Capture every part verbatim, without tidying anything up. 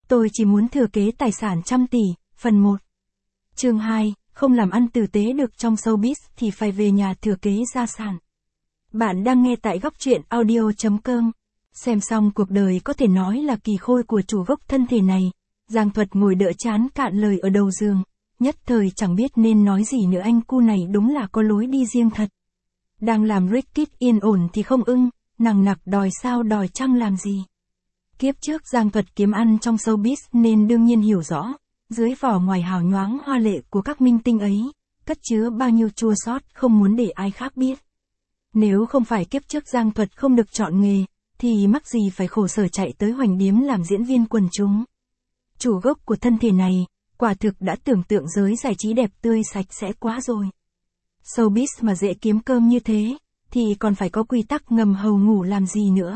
Tôi chỉ muốn thừa kế tài sản trăm tỷ, phần một. Chương hai, không làm ăn tử tế được trong showbiz thì phải về nhà thừa kế gia sản. Bạn đang nghe tại góc truyện audio chấm com. Xem xong cuộc đời có thể nói là kỳ khôi của chủ gốc thân thể này. Giang Thuật ngồi đỡ chán cạn lời ở đầu giường, nhất thời chẳng biết nên nói gì nữa. Anh cu này đúng là có lối đi riêng thật. Đang làm Rickit yên ổn thì không ưng, nằng nặc đòi sao đòi chăng làm gì. Kiếp trước Giang Thuật kiếm ăn trong showbiz nên đương nhiên hiểu rõ, dưới vỏ ngoài hào nhoáng hoa lệ của các minh tinh ấy, cất chứa bao nhiêu chua xót không muốn để ai khác biết. Nếu không phải kiếp trước Giang Thuật không được chọn nghề, thì mắc gì phải khổ sở chạy tới Hoành Điếm làm diễn viên quần chúng. Chủ gốc của thân thể này, quả thực đã tưởng tượng giới giải trí đẹp tươi sạch sẽ quá rồi. Showbiz mà dễ kiếm cơm như thế, thì còn phải có quy tắc ngầm hầu ngủ làm gì nữa.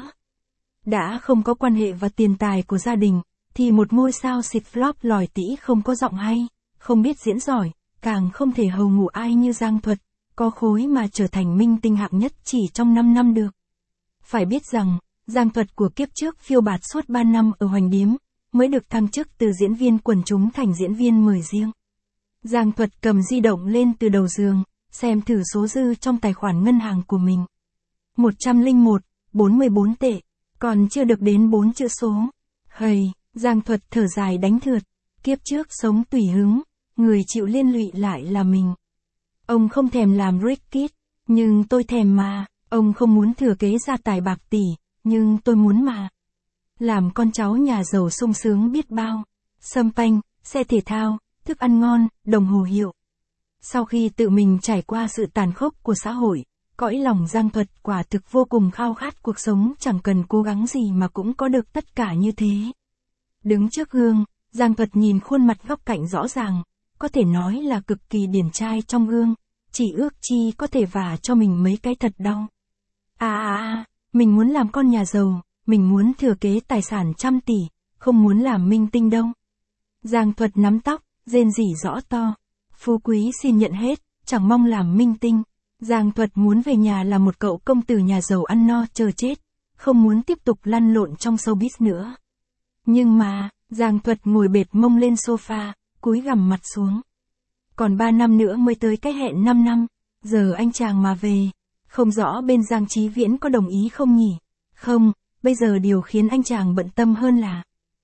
Đã không có quan hệ và tiền tài của gia đình, thì một ngôi sao xịt flop lòi tĩ không có giọng hay, không biết diễn giỏi, càng không thể hầu ngủ ai như Giang Thuật, có khối mà trở thành minh tinh hạng nhất chỉ trong năm năm được. Phải biết rằng, Giang Thuật của kiếp trước phiêu bạt suốt ba năm ở Hoành Điếm, mới được thăng chức từ diễn viên quần chúng thành diễn viên mời riêng. Giang Thuật cầm di động lên từ đầu giường, xem thử số dư trong tài khoản ngân hàng của mình. một trăm lẻ một, bốn mươi bốn tệ, còn chưa được đến bốn chữ số. Hầy, Giang Thuật thở dài đánh thượt, kiếp trước sống tùy hứng, người chịu liên lụy lại là mình. Ông không thèm làm Rickit, nhưng tôi thèm mà, ông không muốn thừa kế gia tài bạc tỷ, nhưng tôi muốn mà. Làm con cháu nhà giàu sung sướng biết bao, sâm panh, xe thể thao, thức ăn ngon, đồng hồ hiệu. Sau khi tự mình trải qua sự tàn khốc của xã hội, cõi lòng Giang Thuật quả thực vô cùng khao khát cuộc sống chẳng cần cố gắng gì mà cũng có được tất cả như thế. Đứng trước gương, Giang Thuật nhìn khuôn mặt góc cạnh rõ ràng, có thể nói là cực kỳ điển trai trong gương, chỉ ước chi có thể vả cho mình mấy cái thật đau. À à à, mình muốn làm con nhà giàu, mình muốn thừa kế tài sản trăm tỷ, không muốn làm minh tinh đâu. Giang Thuật nắm tóc, rên rỉ rõ to, phú quý xin nhận hết, chẳng mong làm minh tinh. Giang Thuật muốn về nhà là một cậu công tử nhà giàu ăn no chờ chết, không muốn tiếp tục lăn lộn trong showbiz nữa. Nhưng mà, Giang Thuật ngồi bệt mông lên sofa, cúi gằm mặt xuống. Còn ba năm nữa mới tới cái hẹn năm năm, giờ anh chàng mà về, không rõ bên Giang Chí Viễn có đồng ý không nhỉ? Không, bây giờ điều khiến anh chàng bận tâm hơn là,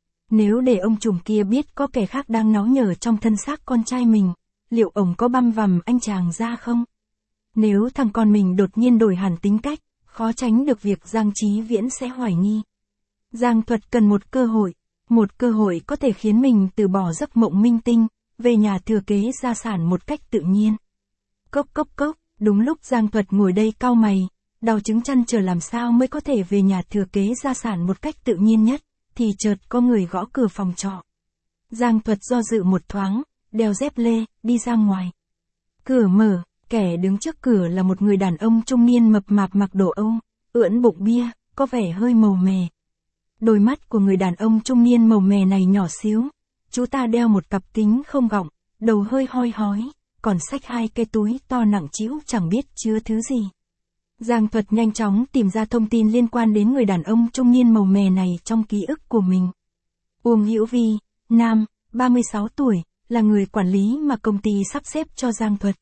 nếu để ông trùm kia biết có kẻ khác đang náu nhờ trong thân xác con trai mình, liệu ổng có băm vằm anh chàng ra không? Nếu thằng con mình đột nhiên đổi hẳn tính cách, khó tránh được việc Giang Chí Viễn sẽ hoài nghi. Giang Thuật cần một cơ hội, một cơ hội có thể khiến mình từ bỏ giấc mộng minh tinh, về nhà thừa kế gia sản một cách tự nhiên. Cốc cốc cốc, đúng lúc Giang Thuật ngồi đây cau mày, đau chứng chăn chờ làm sao mới có thể về nhà thừa kế gia sản một cách tự nhiên nhất, thì chợt có người gõ cửa phòng trọ. Giang Thuật do dự một thoáng, đeo dép lê, đi ra ngoài. Cửa mở. Kẻ đứng trước cửa là một người đàn ông trung niên mập mạp mặc đồ Âu, ưỡn bụng bia, có vẻ hơi màu mè. Đôi mắt của người đàn ông trung niên màu mè này nhỏ xíu, chú ta đeo một cặp kính không gọng, đầu hơi hoi hói, còn xách hai cái túi to nặng trĩu chẳng biết chứa thứ gì. Giang Thuật nhanh chóng tìm ra thông tin liên quan đến người đàn ông trung niên màu mè này trong ký ức của mình. Uông Hữu Vi, nam, ba mươi sáu tuổi, là người quản lý mà công ty sắp xếp cho Giang Thuật.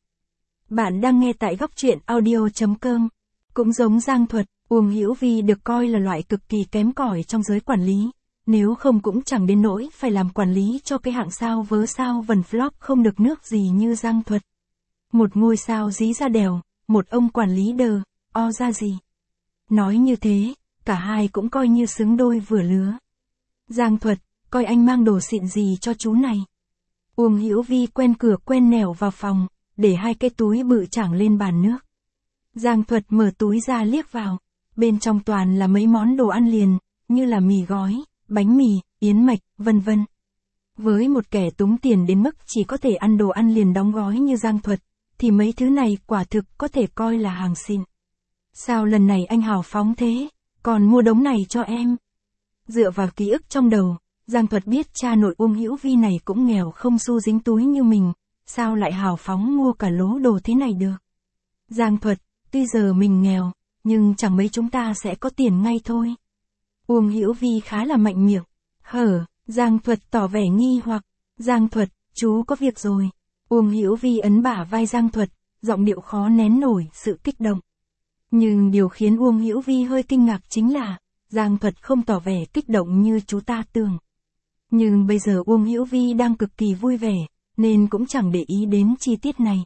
Bạn đang nghe tại góc truyện audio chấm com. Cũng giống Giang Thuật, Uông Hữu Vi được coi là loại cực kỳ kém cỏi trong giới quản lý, nếu không cũng chẳng đến nỗi phải làm quản lý cho cái hạng sao vớ sao vần flop không được nước gì như Giang Thuật. Một ngôi sao dí ra đèo, một ông quản lý đờ, o ra gì. Nói như thế, cả hai cũng coi như xứng đôi vừa lứa. Giang Thuật, coi anh mang đồ xịn gì cho chú này. Uông Hữu Vi quen cửa quen nẻo vào phòng, để hai cái túi bự chảng lên bàn nước. Giang Thuật mở túi ra liếc vào, bên trong toàn là mấy món đồ ăn liền, như là mì gói, bánh mì, yến mạch, vân vân. Với một kẻ túng tiền đến mức chỉ có thể ăn đồ ăn liền đóng gói như Giang Thuật, thì mấy thứ này quả thực có thể coi là hàng xịn. Sao lần này anh hào phóng thế, còn mua đống này cho em? Dựa vào ký ức trong đầu, Giang Thuật biết cha nội Uông Hữu Vi này cũng nghèo không xu dính túi như mình, sao lại hào phóng mua cả lố đồ thế này được? Giang Thuật, tuy giờ mình nghèo, nhưng chẳng mấy chúng ta sẽ có tiền ngay thôi. Uông Hữu Vi khá là mạnh miệng. Hở, Giang Thuật tỏ vẻ nghi hoặc. Giang Thuật, chú có việc rồi. Uông Hữu Vi ấn bả vai Giang Thuật, giọng điệu khó nén nổi sự kích động. Nhưng điều khiến Uông Hữu Vi hơi kinh ngạc chính là, Giang Thuật không tỏ vẻ kích động như chú ta tưởng. Nhưng bây giờ Uông Hữu Vi đang cực kỳ vui vẻ, nên cũng chẳng để ý đến chi tiết này.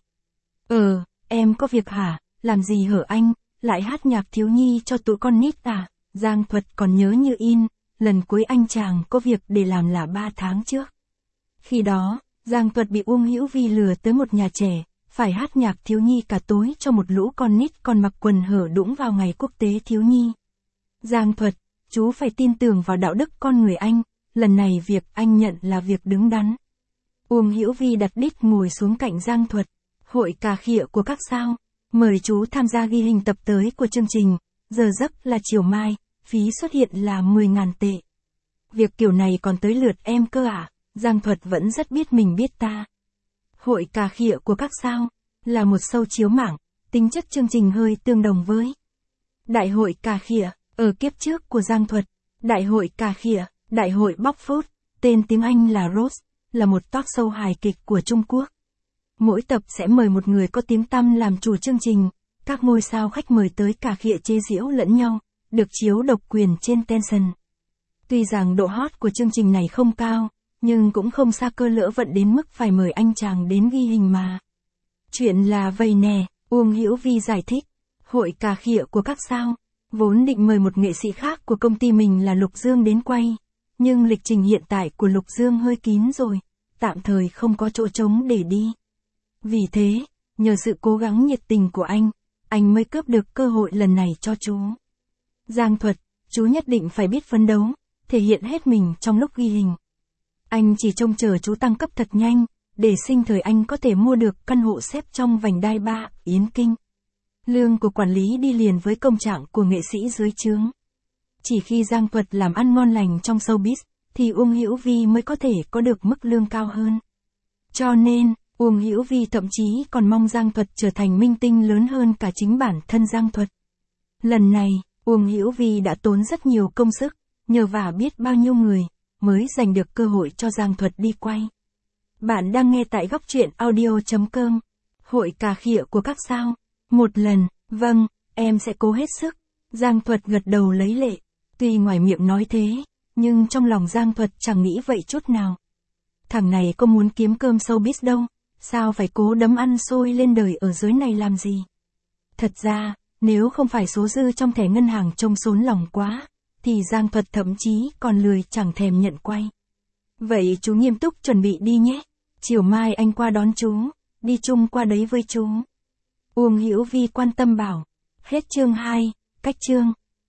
Ờ, em có việc hả, làm gì hở anh, lại hát nhạc thiếu nhi cho tụi con nít à? Giang Thuật còn nhớ như in, lần cuối anh chàng có việc để làm là ba tháng trước. Khi đó, Giang Thuật bị Uông Hữu Vi lừa tới một nhà trẻ, phải hát nhạc thiếu nhi cả tối cho một lũ con nít còn mặc quần hở đũng vào ngày quốc tế thiếu nhi. Giang Thuật, chú phải tin tưởng vào đạo đức con người anh, lần này việc anh nhận là việc đứng đắn. Uông Hữu Vi đặt đít ngồi xuống cạnh Giang Thuật. Hội cà khịa của các sao, mời chú tham gia ghi hình tập tới của chương trình, giờ giấc là chiều mai, phí xuất hiện là mười nghìn tệ. Việc kiểu này còn tới lượt em cơ à? Giang Thuật vẫn rất biết mình biết ta. Hội cà khịa của các sao, là một show chiếu mảng, tính chất chương trình hơi tương đồng với Đại hội cà khịa, ở kiếp trước của Giang Thuật. Đại hội cà khịa, Đại hội bóc phốt, tên tiếng Anh là Roast, là một talk show hài kịch của Trung Quốc. Mỗi tập sẽ mời một người có tiếng tăm làm chủ chương trình, các ngôi sao khách mời tới cà khịa chế giễu lẫn nhau, được chiếu độc quyền trên Tencent. Tuy rằng độ hot của chương trình này không cao, nhưng cũng không xa cơ lỡ vận đến mức phải mời anh chàng đến ghi hình mà. Chuyện là vầy nè, Uông Hữu Vi giải thích, hội cà khịa của các sao, vốn định mời một nghệ sĩ khác của công ty mình là Lục Dương đến quay, nhưng lịch trình hiện tại của Lục Dương hơi kín rồi, tạm thời không có chỗ trống để đi. Vì thế, nhờ sự cố gắng nhiệt tình của anh, anh mới cướp được cơ hội lần này cho chú. Giang Thuật, chú nhất định phải biết phấn đấu, thể hiện hết mình trong lúc ghi hình. Anh chỉ trông chờ chú tăng cấp thật nhanh, để sinh thời anh có thể mua được căn hộ xếp trong vành đai ba, Yến Kinh. Lương của quản lý đi liền với công trạng của nghệ sĩ dưới trướng. Chỉ khi Giang Thuật làm ăn ngon lành trong showbiz, thì Uông Hữu Vi mới có thể có được mức lương cao hơn. Cho nên, Uông Hữu Vi thậm chí còn mong Giang Thuật trở thành minh tinh lớn hơn cả chính bản thân Giang Thuật. Lần này, Uông Hữu Vi đã tốn rất nhiều công sức, nhờ vả biết bao nhiêu người, mới giành được cơ hội cho Giang Thuật đi quay. Bạn đang nghe tại góc truyện audio chấm com. Hội cà khịa của các sao. Một lần, vâng, em sẽ cố hết sức. Giang Thuật gật đầu lấy lệ. Tuy ngoài miệng nói thế, nhưng trong lòng Giang Thuật chẳng nghĩ vậy chút nào. Thằng này có muốn kiếm cơm showbiz đâu, sao phải cố đấm ăn xôi lên đời ở dưới này làm gì. Thật ra, nếu không phải số dư trong thẻ ngân hàng trông xốn lòng quá, thì Giang Thuật thậm chí còn lười chẳng thèm nhận quay. Vậy chú nghiêm túc chuẩn bị đi nhé. Chiều mai anh qua đón chú, đi chung qua đấy với chú. Uông Hữu Vi quan tâm bảo. Hết chương hai, cách chương.